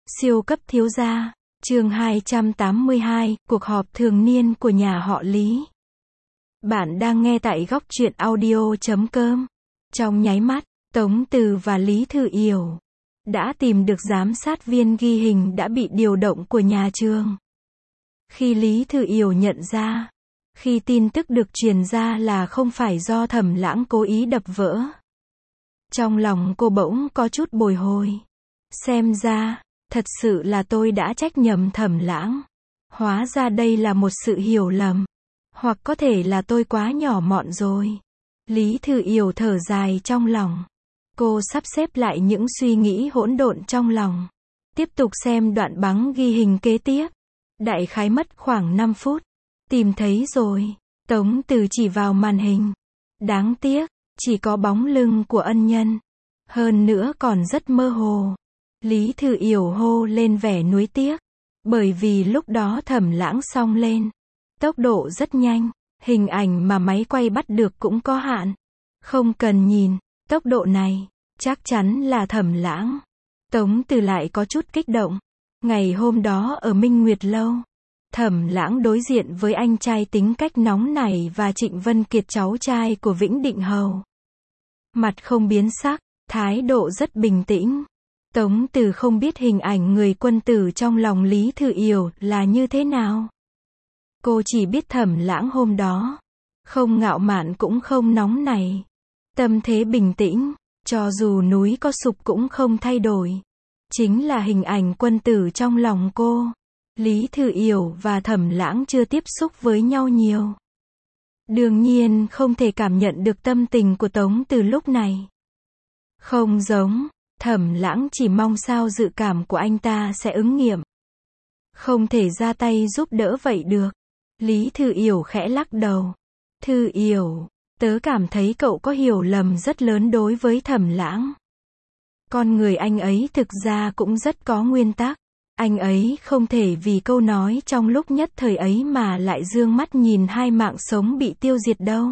Siêu cấp thiếu gia, chương 282, cuộc họp thường niên của nhà họ Lý. Bạn đang nghe tại góc truyện audio.com. Trong nháy mắt, Tống Từ và Lý Thư Yểu đã tìm được giám sát viên ghi hình đã bị điều động của nhà trường. Khi Lý Thư Yểu nhận ra, khi tin tức được truyền ra là không phải do Thẩm Lãng cố ý đập vỡ, trong lòng cô bỗng có chút bồi hồi. Xem ra, thật sự là tôi đã trách nhầm Thẩm Lãng. Hóa ra đây là một sự hiểu lầm. Hoặc có thể là tôi quá nhỏ mọn rồi. Lý Thư Yểu thở dài trong lòng. Cô sắp xếp lại những suy nghĩ hỗn độn trong lòng. Tiếp tục xem đoạn băng ghi hình kế tiếp. Đại khái mất khoảng 5 phút. Tìm thấy rồi. Tống Từ chỉ vào màn hình. Đáng tiếc, chỉ có bóng lưng của ân nhân. Hơn nữa còn rất mơ hồ. Lý Thư Yểu hô lên vẻ nuối tiếc. Bởi vì lúc đó Thẩm Lãng xông lên. Tốc độ rất nhanh. Hình ảnh mà máy quay bắt được cũng có hạn. Không cần nhìn, tốc độ này, chắc chắn là Thẩm Lãng. Tống Từ lại có chút kích động. Ngày hôm đó ở Minh Nguyệt Lâu, Thẩm Lãng đối diện với anh trai tính cách nóng nảy và Trịnh Vân Kiệt cháu trai của Vĩnh Định Hầu. Mặt không biến sắc, thái độ rất bình tĩnh. Tống Từ không biết hình ảnh người quân tử trong lòng Lý Thư Yểu là như thế nào. Cô chỉ biết Thẩm Lãng hôm đó không ngạo mạn cũng không nóng nảy. Tâm thế bình tĩnh, cho dù núi có sụp cũng không thay đổi. Chính là hình ảnh quân tử trong lòng cô. Lý Thư Yểu và Thẩm Lãng chưa tiếp xúc với nhau nhiều. Đương nhiên không thể cảm nhận được tâm tình của Tống Từ lúc này. Không giống, Thẩm Lãng chỉ mong sao dự cảm của anh ta sẽ ứng nghiệm. Không thể ra tay giúp đỡ vậy được. Lý Thư Yểu khẽ lắc đầu. Thư Yểu, tớ cảm thấy cậu có hiểu lầm rất lớn đối với Thẩm Lãng. Con người anh ấy thực ra cũng rất có nguyên tắc. Anh ấy không thể vì câu nói trong lúc nhất thời ấy mà lại dương mắt nhìn hai mạng sống bị tiêu diệt đâu.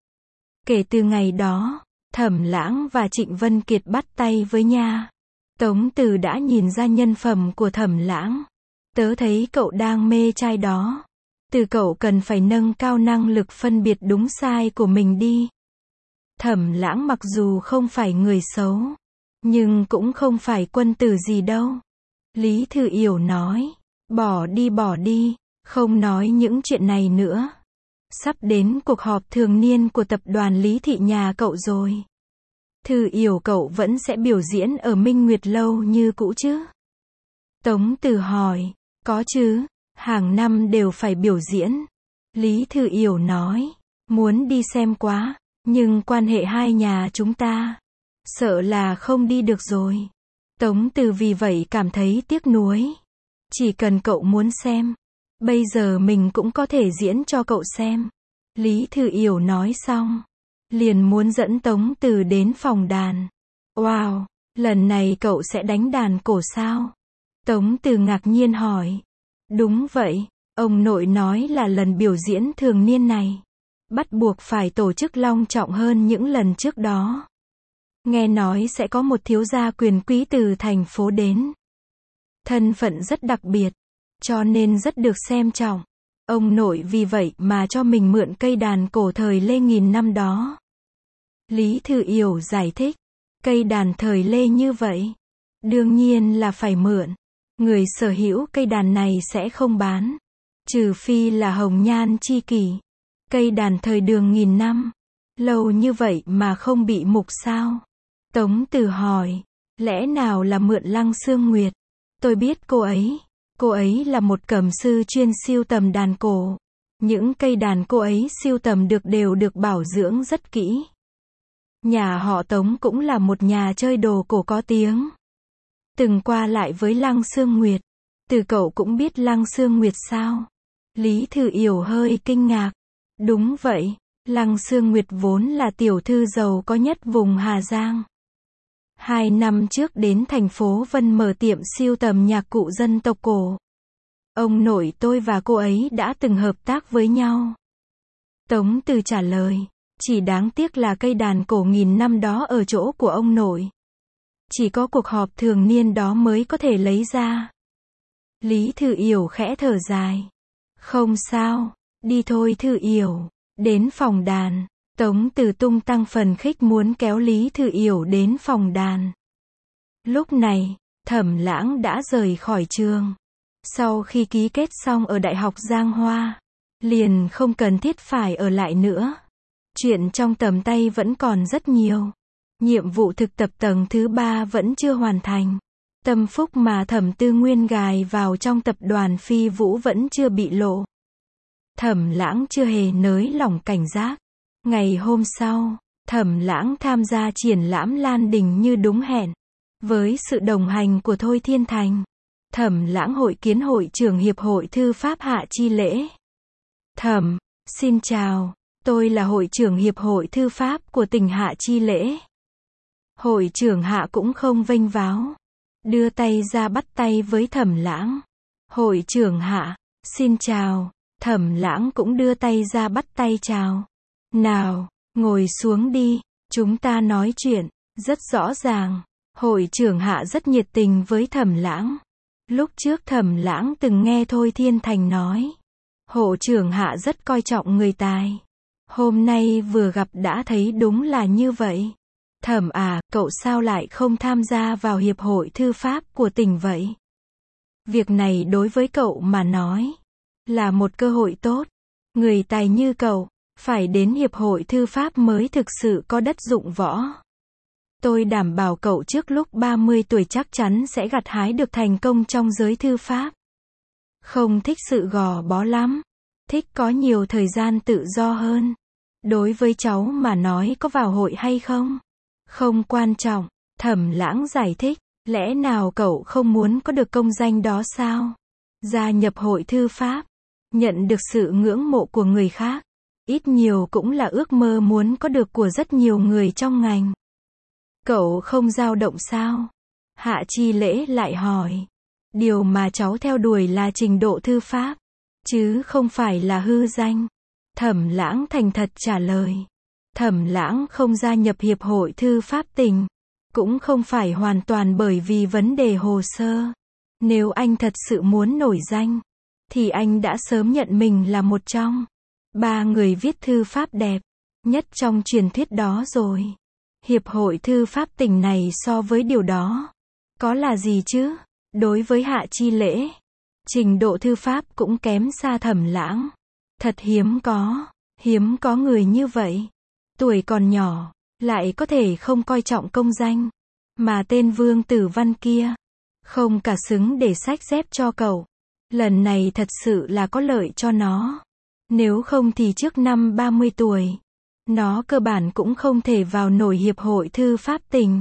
Kể từ ngày đó, Thẩm Lãng và Trịnh Vân Kiệt bắt tay với nha. Tống Từ đã nhìn ra nhân phẩm của Thẩm Lãng. Tớ thấy cậu đang mê trai đó. Từ cậu cần phải nâng cao năng lực phân biệt đúng sai của mình đi. Thẩm Lãng mặc dù không phải người xấu, nhưng cũng không phải quân tử gì đâu. Lý Thư Yểu nói, bỏ đi, không nói những chuyện này nữa. Sắp đến cuộc họp thường niên của tập đoàn Lý Thị nhà cậu rồi. Thư Yểu, cậu vẫn sẽ biểu diễn ở Minh Nguyệt Lâu như cũ chứ? Tống Từ hỏi, có chứ, hàng năm đều phải biểu diễn. Lý Thư Yểu nói, muốn đi xem quá, nhưng quan hệ hai nhà chúng ta, sợ là không đi được rồi. Tống Từ vì vậy cảm thấy tiếc nuối. Chỉ cần cậu muốn xem, bây giờ mình cũng có thể diễn cho cậu xem. Lý Thư Yểu nói xong, liền muốn dẫn Tống Từ đến phòng đàn. Wow, lần này cậu sẽ đánh đàn cổ sao? Tống Từ ngạc nhiên hỏi. Đúng vậy, ông nội nói là lần biểu diễn thường niên này bắt buộc phải tổ chức long trọng hơn những lần trước đó. Nghe nói sẽ có một thiếu gia quyền quý từ thành phố đến. Thân phận rất đặc biệt, cho nên rất được xem trọng. Ông nội vì vậy mà cho mình mượn cây đàn cổ thời Lê nghìn năm đó. Lý Thư Yểu giải thích, cây đàn thời Lê như vậy, đương nhiên là phải mượn. Người sở hữu cây đàn này sẽ không bán, trừ phi là hồng nhan chi kỷ. Cây đàn thời Đường nghìn năm, lâu như vậy mà không bị mục sao? Tống Từ hỏi, lẽ nào là mượn Lăng Xương Nguyệt? Tôi biết cô ấy là một cẩm sư chuyên sưu tầm đàn cổ. Những cây đàn cô ấy sưu tầm được đều được bảo dưỡng rất kỹ. Nhà họ Tống cũng là một nhà chơi đồ cổ có tiếng. Từng qua lại với Lăng Xương Nguyệt. Từ cậu cũng biết Lăng Xương Nguyệt sao? Lý Thư Yểu hơi kinh ngạc. Đúng vậy, Lăng Xương Nguyệt vốn là tiểu thư giàu có nhất vùng Hà Giang. 2 năm trước đến thành phố Vân mở tiệm sưu tầm nhạc cụ dân tộc cổ. Ông nội tôi và cô ấy đã từng hợp tác với nhau. Tống Từ trả lời, chỉ đáng tiếc là cây đàn cổ nghìn năm đó ở chỗ của ông nội. chỉ có cuộc họp thường niên đó mới có thể lấy ra. Lý Thư Yểu khẽ thở dài. Không sao, đi thôi Thư Yểu. Đến phòng đàn, Tống Từ tung tăng phần khích muốn kéo Lý Thư Yểu đến phòng đàn. Lúc này, Thẩm Lãng đã rời khỏi trường. Sau khi ký kết xong ở Đại học Giang Hoa, liền không cần thiết phải ở lại nữa. Chuyện trong tầm tay vẫn còn rất nhiều. Nhiệm vụ thực tập tầng thứ 3 vẫn chưa hoàn thành. Tâm phúc mà Thẩm Tư Nguyên gài vào trong tập đoàn Phi Vũ vẫn chưa bị lộ. Thẩm Lãng chưa hề nới lỏng cảnh giác. Ngày hôm sau, Thẩm Lãng tham gia triển lãm Lan Đình như đúng hẹn. Với sự đồng hành của Thôi Thiên Thành, Thẩm Lãng hội kiến hội trưởng Hiệp hội Thư pháp Hạ Chi Lễ. Thẩm, xin chào, tôi là hội trưởng Hiệp hội Thư pháp của tỉnh Hạ Chi Lễ. Hội trưởng Hạ cũng không vênh váo, đưa tay ra bắt tay với Thẩm Lãng. Hội trưởng Hạ, xin chào. Thẩm Lãng cũng đưa tay ra bắt tay chào. Nào, ngồi xuống đi, chúng ta nói chuyện. Rất rõ ràng, hội trưởng Hạ rất nhiệt tình với Thẩm Lãng. Lúc trước Thẩm Lãng từng nghe Thôi Thiên Thành nói, hội trưởng Hạ rất coi trọng người tài. Hôm nay vừa gặp đã thấy đúng là như vậy. Thẩm à, cậu sao lại không tham gia vào Hiệp hội Thư pháp của tỉnh vậy? Việc này đối với cậu mà nói, là một cơ hội tốt. Người tài như cậu, phải đến Hiệp hội Thư pháp mới thực sự có đất dụng võ. Tôi đảm bảo cậu trước lúc 30 tuổi chắc chắn sẽ gặt hái được thành công trong giới thư pháp. Không thích sự gò bó lắm, thích có nhiều thời gian tự do hơn. Đối với cháu mà nói có vào hội hay không, không quan trọng. Thẩm Lãng giải thích, lẽ nào cậu không muốn có được công danh đó sao? Gia nhập hội thư pháp, nhận được sự ngưỡng mộ của người khác, ít nhiều cũng là ước mơ muốn có được của rất nhiều người trong ngành. Cậu không dao động sao? Hạ Chi Lễ lại hỏi. Điều mà cháu theo đuổi là trình độ thư pháp, chứ không phải là hư danh. Thẩm Lãng thành thật trả lời. Thẩm Lãng không gia nhập Hiệp hội Thư pháp tỉnh, cũng không phải hoàn toàn bởi vì vấn đề hồ sơ. Nếu anh thật sự muốn nổi danh, thì anh đã sớm nhận mình là một trong 3 người viết thư pháp đẹp nhất trong truyền thuyết đó rồi. Hiệp hội Thư pháp tỉnh này so với điều đó, có là gì chứ? Đối với Hạ Chi Lễ, trình độ thư pháp cũng kém xa Thẩm Lãng. Thật hiếm có người như vậy. Tuổi còn nhỏ, lại có thể không coi trọng công danh. Mà tên Vương Tử Văn kia, không cả xứng để xách dép cho cậu. Lần này thật sự là có lợi cho nó. Nếu không thì trước năm 30 tuổi, nó cơ bản cũng không thể vào nổi Hiệp hội Thư pháp tỉnh.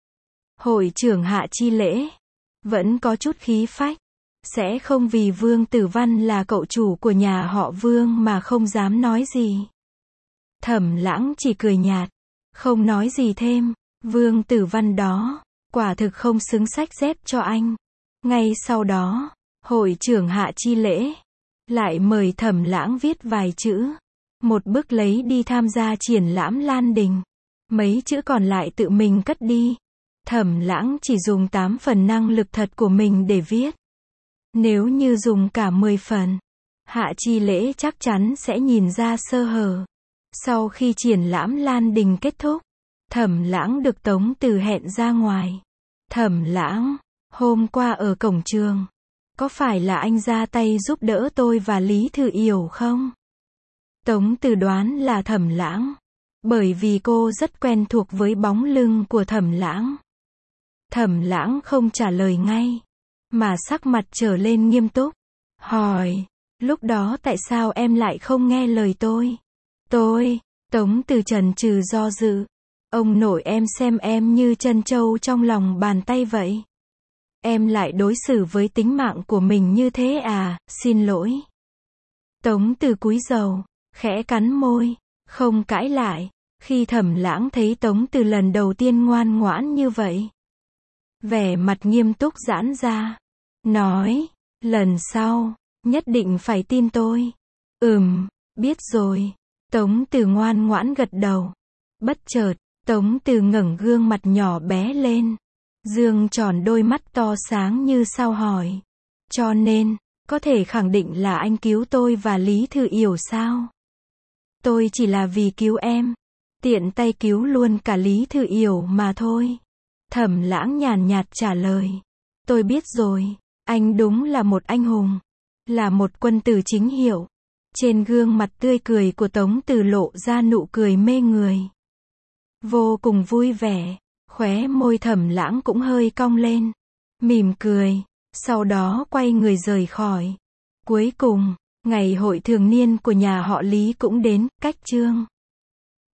Hội trưởng Hạ Chi Lễ vẫn có chút khí phách, sẽ không vì Vương Tử Văn là cậu chủ của nhà họ Vương mà không dám nói gì. Thẩm Lãng chỉ cười nhạt, không nói gì thêm. Vương Tử Văn đó, quả thực không xứng xách dép cho anh. Ngay sau đó, hội trưởng Hạ Chi Lễ lại mời Thẩm Lãng viết vài chữ, một bức lấy đi tham gia triển lãm Lan Đình. Mấy chữ còn lại tự mình cất đi. Thẩm Lãng chỉ dùng 8 phần năng lực thật của mình để viết. Nếu như dùng cả 10 phần, Hạ Chi Lễ chắc chắn sẽ nhìn ra sơ hở. Sau khi triển lãm Lan Đình kết thúc, Thẩm Lãng được Tống Từ hẹn ra ngoài. Thẩm Lãng, hôm qua ở cổng trường, có phải là anh ra tay giúp đỡ tôi và Lý Thư Yểu không? Tống Từ đoán là Thẩm Lãng, bởi vì cô rất quen thuộc với bóng lưng của Thẩm Lãng. Thẩm Lãng không trả lời ngay, mà sắc mặt trở lên nghiêm túc, hỏi, lúc đó tại sao em lại không nghe lời tôi? Tống Từ chần chừ do dự. Ông nội em xem em như trân châu trong lòng bàn tay vậy. Em lại đối xử với tính mạng của mình như thế à, xin lỗi. Tống Từ cúi rầu, khẽ cắn môi, không cãi lại. Khi Thẩm Lãng thấy Tống Từ lần đầu tiên ngoan ngoãn như vậy, vẻ mặt nghiêm túc giãn ra, nói, lần sau, nhất định phải tin tôi. Biết rồi. Tống Từ ngoan ngoãn gật đầu. Bất chợt, Tống Từ ngẩng gương mặt nhỏ bé lên, Dương tròn đôi mắt to sáng như sao hỏi. Cho nên, có thể khẳng định là anh cứu tôi và Lý Thư Yểu sao? Tôi chỉ là vì cứu em. Tiện tay cứu luôn cả Lý Thư Yểu mà thôi. Thẩm Lãng nhàn nhạt trả lời. Tôi biết rồi, anh đúng là một anh hùng. Là một quân tử chính hiệu. Trên gương mặt tươi cười của Tống Từ lộ ra nụ cười mê người. Vô cùng vui vẻ, khóe môi Thẩm Lãng cũng hơi cong lên. Mỉm cười, sau đó quay người rời khỏi. Cuối cùng, ngày hội thường niên của nhà họ Lý cũng đến, cách chương